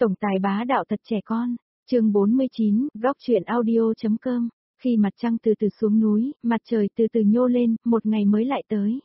Tổng tài bá đạo thật trẻ con. Chương 49, góc truyện audio.com. Khi mặt trăng từ từ xuống núi, mặt trời từ từ nhô lên, một ngày mới lại tới.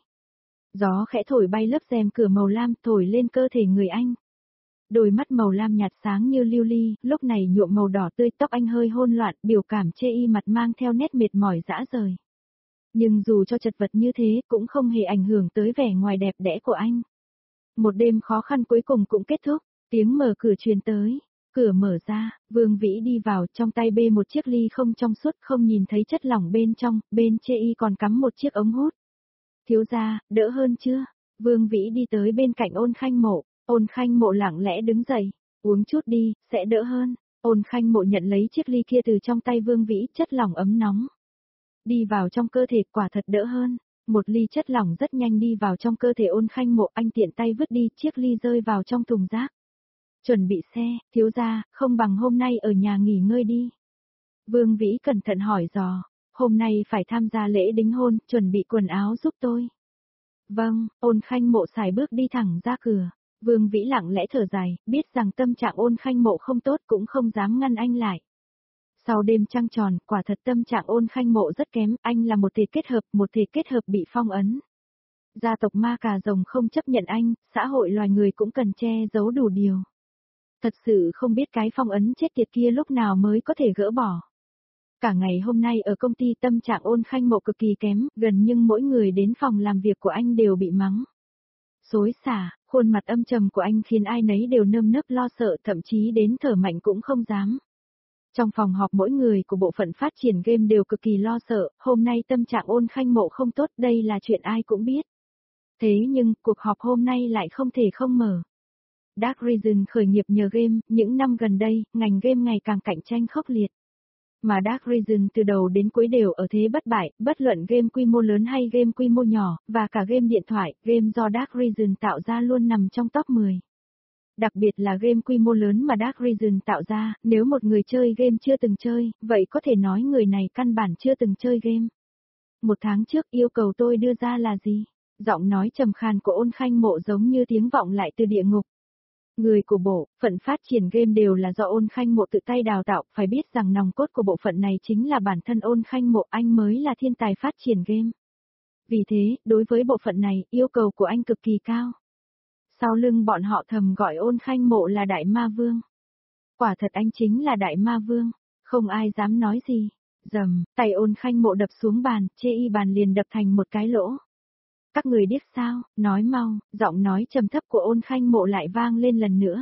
Gió khẽ thổi bay lớp rèm cửa màu lam thổi lên cơ thể người anh. Đôi mắt màu lam nhạt sáng như lưu ly, lúc này nhuộm màu đỏ tươi, tóc anh hơi hỗn loạn, biểu cảm chê y mặt mang theo nét mệt mỏi dã rời. Nhưng dù cho chật vật như thế, cũng không hề ảnh hưởng tới vẻ ngoài đẹp đẽ của anh. Một đêm khó khăn cuối cùng cũng kết thúc, tiếng mở cửa truyền tới. Cửa mở ra, Vương Vĩ đi vào, trong tay bê một chiếc ly không trong suốt, không nhìn thấy chất lỏng bên trong, bên chê y còn cắm một chiếc ống hút. Thiếu gia, đỡ hơn chưa? Vương Vĩ đi tới bên cạnh Ôn Khanh Mộ. Ôn Khanh Mộ lặng lẽ đứng dậy, uống chút đi, sẽ đỡ hơn. Ôn Khanh Mộ nhận lấy chiếc ly kia từ trong tay Vương Vĩ, chất lỏng ấm nóng. Đi vào trong cơ thể, quả thật đỡ hơn. Một ly chất lỏng rất nhanh đi vào trong cơ thể Ôn Khanh Mộ, anh tiện tay vứt đi, chiếc ly rơi vào trong thùng rác. Chuẩn bị xe, thiếu gia, không bằng hôm nay ở nhà nghỉ ngơi đi. Vương Vĩ cẩn thận hỏi dò, hôm nay phải tham gia lễ đính hôn, chuẩn bị quần áo giúp tôi. Vâng, Ôn Khanh Mộ xài bước đi thẳng ra cửa. Vương Vĩ lặng lẽ thở dài, biết rằng tâm trạng Ôn Khanh Mộ không tốt cũng không dám ngăn anh lại. Sau đêm trăng tròn, quả thật tâm trạng Ôn Khanh Mộ rất kém, anh là một thể kết hợp bị phong ấn. Gia tộc ma cà rồng không chấp nhận anh, xã hội loài người cũng cần che giấu đủ điều. Thật sự không biết cái phong ấn chết tiệt kia lúc nào mới có thể gỡ bỏ. Cả ngày hôm nay ở công ty tâm trạng Ôn Khanh Mộ cực kỳ kém, gần nhưng mỗi người đến phòng làm việc của anh đều bị mắng. Xối xả, khuôn mặt âm trầm của anh khiến ai nấy đều nơm nớp lo sợ, thậm chí đến thở mạnh cũng không dám. Trong phòng họp mỗi người của bộ phận phát triển game đều cực kỳ lo sợ, hôm nay tâm trạng Ôn Khanh Mộ không tốt, đây là chuyện ai cũng biết. Thế nhưng, cuộc họp hôm nay lại không thể không mở. Dark Region khởi nghiệp nhờ game, những năm gần đây, ngành game ngày càng cạnh tranh khốc liệt. Mà Dark Region từ đầu đến cuối đều ở thế bất bại, bất luận game quy mô lớn hay game quy mô nhỏ, và cả game điện thoại, game do Dark Region tạo ra luôn nằm trong top 10. Đặc biệt là game quy mô lớn mà Dark Region tạo ra, nếu một người chơi game chưa từng chơi, vậy có thể nói người này căn bản chưa từng chơi game. Một tháng trước yêu cầu tôi đưa ra là gì? Giọng nói trầm khàn của Ôn Khanh Mộ giống như tiếng vọng lại từ địa ngục. Người của bộ phận phát triển game đều là do Ôn Khanh Mộ tự tay đào tạo, phải biết rằng nòng cốt của bộ phận này chính là bản thân Ôn Khanh Mộ, anh mới là thiên tài phát triển game. Vì thế, đối với bộ phận này, yêu cầu của anh cực kỳ cao. Sau lưng bọn họ thầm gọi Ôn Khanh Mộ là Đại Ma Vương. Quả thật anh chính là Đại Ma Vương, không ai dám nói gì. Dầm, tay Ôn Khanh Mộ đập xuống bàn, chê y bàn liền đập thành một cái lỗ. Các người điếc sao, nói mau, giọng nói trầm thấp của Ôn Khanh Mộ lại vang lên lần nữa.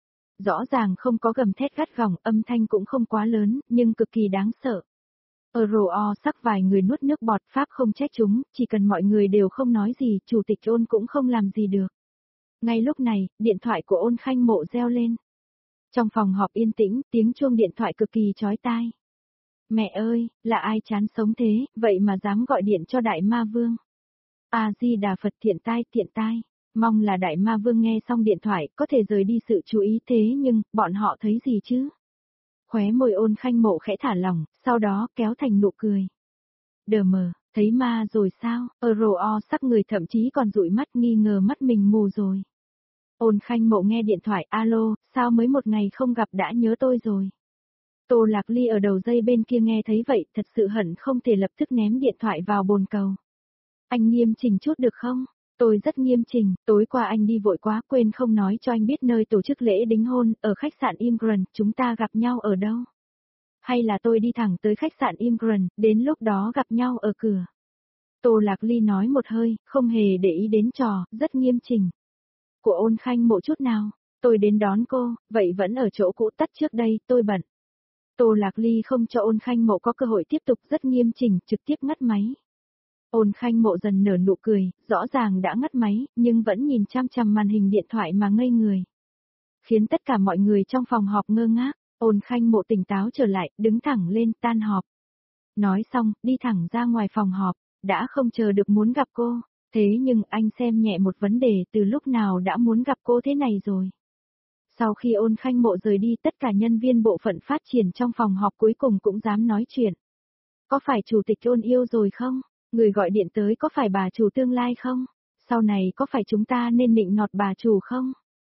Rõ ràng không có gầm thét gắt gỏng, âm thanh cũng không quá lớn, nhưng cực kỳ đáng sợ. Ở rồ o sắc vài người nuốt nước bọt, Pháp không trách chúng, chỉ cần mọi người đều không nói gì, chủ tịch Ôn cũng không làm gì được. Ngay lúc này, điện thoại của Ôn Khanh Mộ reo lên. Trong phòng họp yên tĩnh, tiếng chuông điện thoại cực kỳ chói tai. Mẹ ơi, là ai chán sống thế, vậy mà dám gọi điện cho Đại Ma Vương. A-di-đà Phật, thiện tai, mong là Đại Ma Vương nghe xong điện thoại, có thể rời đi sự chú ý, thế nhưng, bọn họ thấy gì chứ? Khóe môi Ôn Khanh Mộ khẽ thả lỏng, sau đó kéo thành nụ cười. Đờ mờ, thấy ma rồi sao? O sắc người thậm chí còn dụi mắt, nghi ngờ mắt mình mù rồi. Ôn Khanh Mộ nghe điện thoại, alo, sao mới một ngày không gặp đã nhớ tôi rồi. Tô Lạc Ly ở đầu dây bên kia nghe thấy vậy, thật sự hận không thể lập tức ném điện thoại vào bồn cầu. Anh nghiêm chỉnh chút được không? Tôi rất nghiêm chỉnh, tối qua anh đi vội quá, quên không nói cho anh biết nơi tổ chức lễ đính hôn, ở khách sạn Imgran, chúng ta gặp nhau ở đâu? Hay là tôi đi thẳng tới khách sạn Imgran, đến lúc đó gặp nhau ở cửa? Tô Lạc Ly nói một hơi, không hề để ý đến trò, rất nghiêm chỉnh. Của Ôn Khanh Mộ chút nào, tôi đến đón cô, vậy vẫn ở chỗ cũ, tắt trước đây, tôi bận. Tô Lạc Ly không cho Ôn Khanh Mộ có cơ hội tiếp tục, rất nghiêm chỉnh, trực tiếp ngắt máy. Ôn Khanh Mộ dần nở nụ cười, rõ ràng đã ngắt máy, nhưng vẫn nhìn chăm chăm màn hình điện thoại mà ngây người. Khiến tất cả mọi người trong phòng họp ngơ ngác, Ôn Khanh Mộ tỉnh táo trở lại, đứng thẳng lên, tan họp. Nói xong, đi thẳng ra ngoài phòng họp, đã không chờ được muốn gặp cô, thế nhưng anh xem nhẹ một vấn đề, từ lúc nào đã muốn gặp cô thế này rồi. Sau khi Ôn Khanh Mộ rời đi, tất cả nhân viên bộ phận phát triển trong phòng họp cuối cùng cũng dám nói chuyện. Có phải chủ tịch Ôn yêu rồi không? Người gọi điện tới có phải bà chủ tương lai không? Sau này có phải chúng ta nên nịnh nọt bà chủ không?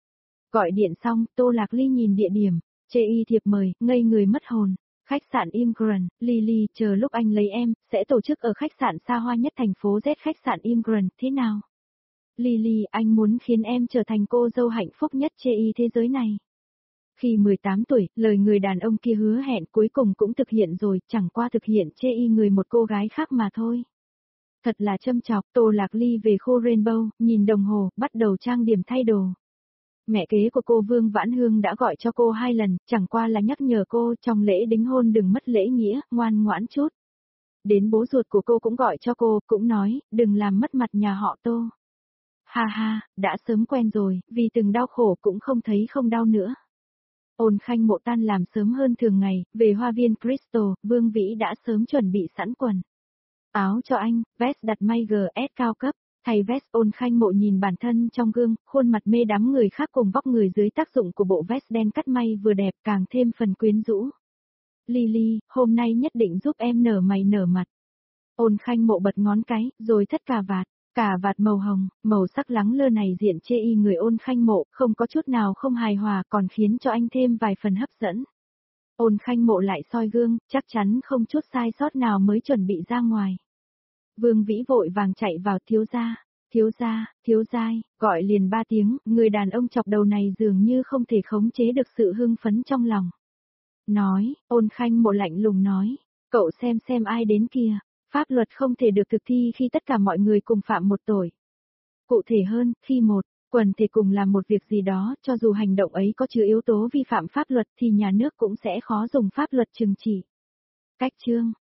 Gọi điện xong, Tô Lạc Ly nhìn địa điểm, chê y thiệp mời, ngây người mất hồn. Khách sạn Immigrant, Lily, chờ lúc anh lấy em, sẽ tổ chức ở khách sạn xa hoa nhất thành phố Z, khách sạn Immigrant, thế nào? Lily, anh muốn khiến em trở thành cô dâu hạnh phúc nhất chê y thế giới này. Khi 18 tuổi, lời người đàn ông kia hứa hẹn cuối cùng cũng thực hiện rồi, chẳng qua thực hiện chê y người một cô gái khác mà thôi. Thật là châm chọc, Tô Lạc Ly về khu Rainbow, nhìn đồng hồ, bắt đầu trang điểm thay đồ. Mẹ kế của cô Vương Vãn Hương đã gọi cho cô 2 lần, chẳng qua là nhắc nhở cô trong lễ đính hôn đừng mất lễ nghĩa, ngoan ngoãn chút. Đến bố ruột của cô cũng gọi cho cô, cũng nói, đừng làm mất mặt nhà họ Tô. Ha ha, đã sớm quen rồi, vì từng đau khổ cũng không thấy không đau nữa. Ôn Khanh Mộ tan làm sớm hơn thường ngày, về hoa viên Crystal, Vương Vĩ đã sớm chuẩn bị sẵn quần áo cho anh, vest đặt may GS cao cấp. Thay vest, Ôn Khanh Mộ nhìn bản thân trong gương, khuôn mặt mê đắm người khác cùng vóc người dưới tác dụng của bộ vest đen cắt may vừa đẹp càng thêm phần quyến rũ. Lily, hôm nay nhất định giúp em nở mày nở mặt. Ôn Khanh Mộ bật ngón cái, rồi thất cà vạt màu hồng, màu sắc lắng lơ này diện chê y người Ôn Khanh Mộ, không có chút nào không hài hòa còn khiến cho anh thêm vài phần hấp dẫn. Ôn Khanh Mộ lại soi gương, chắc chắn không chút sai sót nào mới chuẩn bị ra ngoài. Vương Vĩ vội vàng chạy vào thiếu giai, gọi liền 3 tiếng, người đàn ông chọc đầu này dường như không thể khống chế được sự hưng phấn trong lòng. Nói, Ôn Khanh Mộ lạnh lùng nói, cậu xem ai đến kia, pháp luật không thể được thực thi khi tất cả mọi người cùng phạm một tội. Cụ thể hơn, khi một quần thể cùng làm một việc gì đó, cho dù hành động ấy có chứa yếu tố vi phạm pháp luật thì nhà nước cũng sẽ khó dùng pháp luật trừng trị. Cách chương